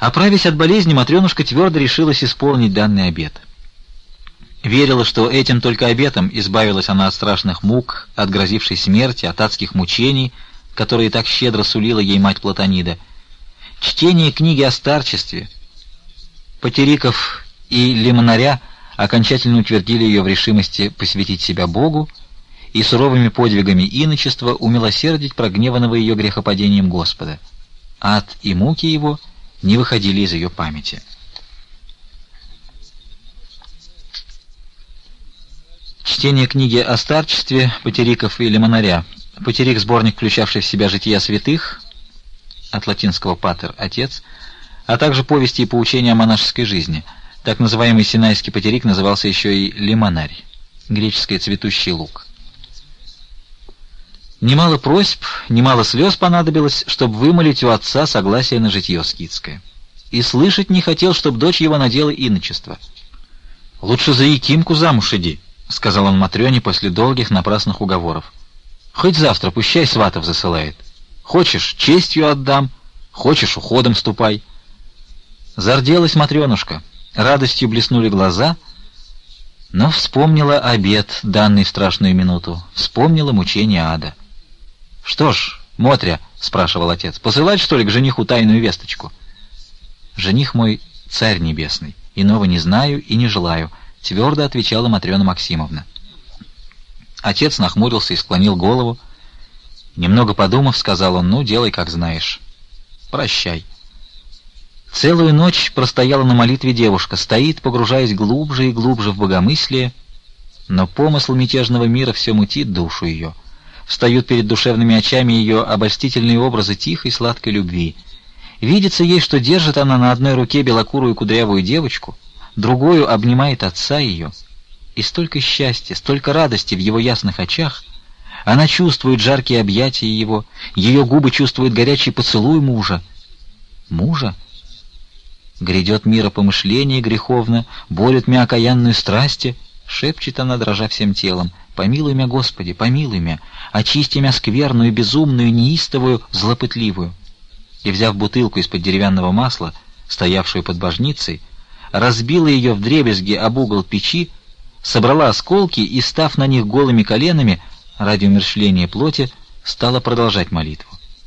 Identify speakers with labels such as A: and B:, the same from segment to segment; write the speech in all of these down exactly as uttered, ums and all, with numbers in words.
A: Оправясь от болезни, Матрёнушка твердо решилась исполнить данный обет. Верила, что этим только обетом избавилась она от страшных мук, от грозившей смерти, от адских мучений, которые так щедро сулила ей мать Платонида. Чтение книги о старчестве, Потериков и Лимонаря окончательно утвердили ее в решимости посвятить себя Богу и суровыми подвигами иночества умилосердить прогневанного ее грехопадением Господа. Ад и муки его не выходили из ее памяти. Чтение книги о старчестве Потериков и Лимонаря. Потерик — сборник, включавший в себя жития святых, от латинского «патер» — отец, а также повести и поучения о монашеской жизни. Так называемый Синайский Потерик назывался еще и Лимонарь, греческое «цветущий лук». Немало просьб, немало слез понадобилось, чтобы вымолить у отца согласие на житье скитское. И слышать не хотел, чтобы дочь его надела иночество. «Лучше за Якимку замуж иди», — сказал он Матрёне после долгих напрасных уговоров. «Хоть завтра, пущай сватов засылает. Хочешь, честью отдам, хочешь, уходом ступай». Зарделась Матрёнушка, радостью блеснули глаза, но вспомнила обет, данный в страшную минуту, вспомнила мучения ада. «Что ж, Мотря, — спрашивал отец, — посылать, что ли, к жениху тайную весточку?» «Жених мой — царь небесный, иного не знаю и не желаю», — твердо отвечала Матрёна Максимовна. Отец нахмурился и склонил голову. Немного подумав, сказал он: «Ну, делай, как знаешь. Прощай». Целую ночь простояла на молитве девушка, стоит, погружаясь глубже и глубже в богомыслие, но помысл мятежного мира все мутит душу ее. Встают перед душевными очами ее обольстительные образы тихой сладкой любви. Видится ей, что держит она на одной руке белокурую кудрявую девочку, другую обнимает отца ее. И столько счастья, столько радости в его ясных очах. Она чувствует жаркие объятия его, ее губы чувствуют горячий поцелуй мужа. Мужа? Грядет миропомышление греховно, борет мя окаянную страсти, шепчет она, дрожа всем телом: «Помилуй мя, Господи, помилуй мя, очисти мя скверную, безумную, неистовую, злопытливую». И, взяв бутылку из-под деревянного масла, стоявшую под божницей, разбила ее вдребезги об угол печи, собрала осколки и, став на них голыми коленами, ради умерщвления плоти, стала продолжать молитву.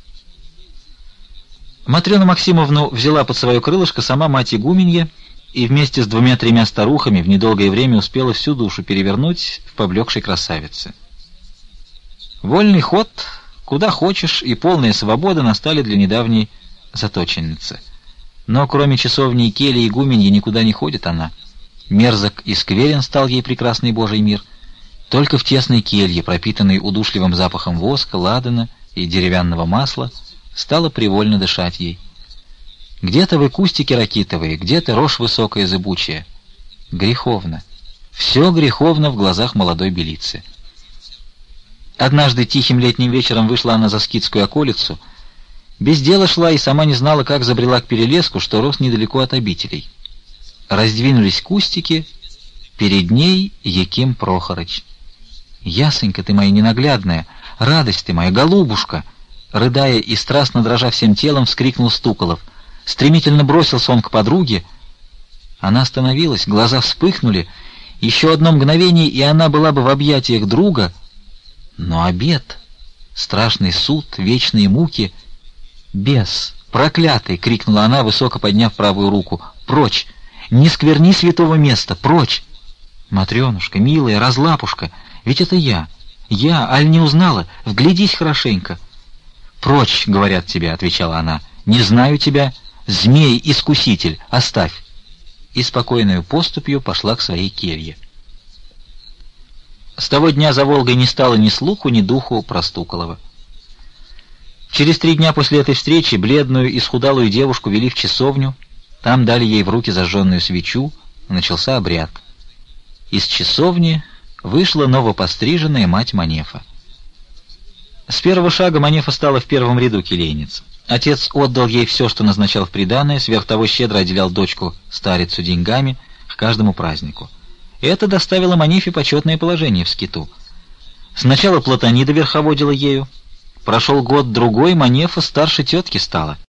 A: Матрёну Максимовну взяла под свое крылышко сама мать игуменья и вместе с двумя-тремя старухами в недолгое время успела всю душу перевернуть в поблекшей красавице. Вольный ход, куда хочешь, и полная свобода настали для недавней заточенницы. Но кроме часовни и кельи игуменьи никуда не ходит она. Мерзок и скверен стал ей прекрасный Божий мир. Только в тесной келье, пропитанной удушливым запахом воска, ладана и деревянного масла, стало привольно дышать ей. Где-то вы кустики ракитовые, где-то рожь высокая зыбучая. Греховно. Все греховно в глазах молодой белицы. Однажды тихим летним вечером вышла она за скитскую околицу, без дела шла и сама не знала, как забрела к перелеску, что рос недалеко от обителей. Раздвинулись кустики, перед ней Яким Прохорыч. «Ясенька ты моя ненаглядная, радость ты моя, голубушка!» Рыдая и страстно дрожа всем телом, вскрикнул Стуколов. Стремительно бросился он к подруге. Она остановилась, глаза вспыхнули. Еще одно мгновение, и она была бы в объятиях друга. Но обет, страшный суд, вечные муки... «Бес! Проклятый!» — крикнула она, высоко подняв правую руку. «Прочь! Не скверни святого места! Прочь!» «Матрёнушка, милая, разлапушка, ведь это я! Я, аль не узнала? Вглядись хорошенько!» «Прочь, — говорят тебе, — отвечала она, — не знаю тебя, змей-искуситель, оставь!» И спокойную поступью пошла к своей келье. С того дня за Волгой не стало ни слуху, ни духу про Стуколова. Через три дня после этой встречи бледную, исхудалую девушку вели в часовню, там дали ей в руки зажженную свечу, начался обряд. Из часовни вышла новопостриженная мать Манефа. С первого шага Манефа стала в первом ряду келейниц. Отец отдал ей все, что назначал в приданое, сверх того щедро отделял дочку старицу деньгами к каждому празднику. Это доставило Манефе почетное положение в скиту. Сначала Платонида верховодила ею. Прошел год-другой, Манефа старше тетки стала.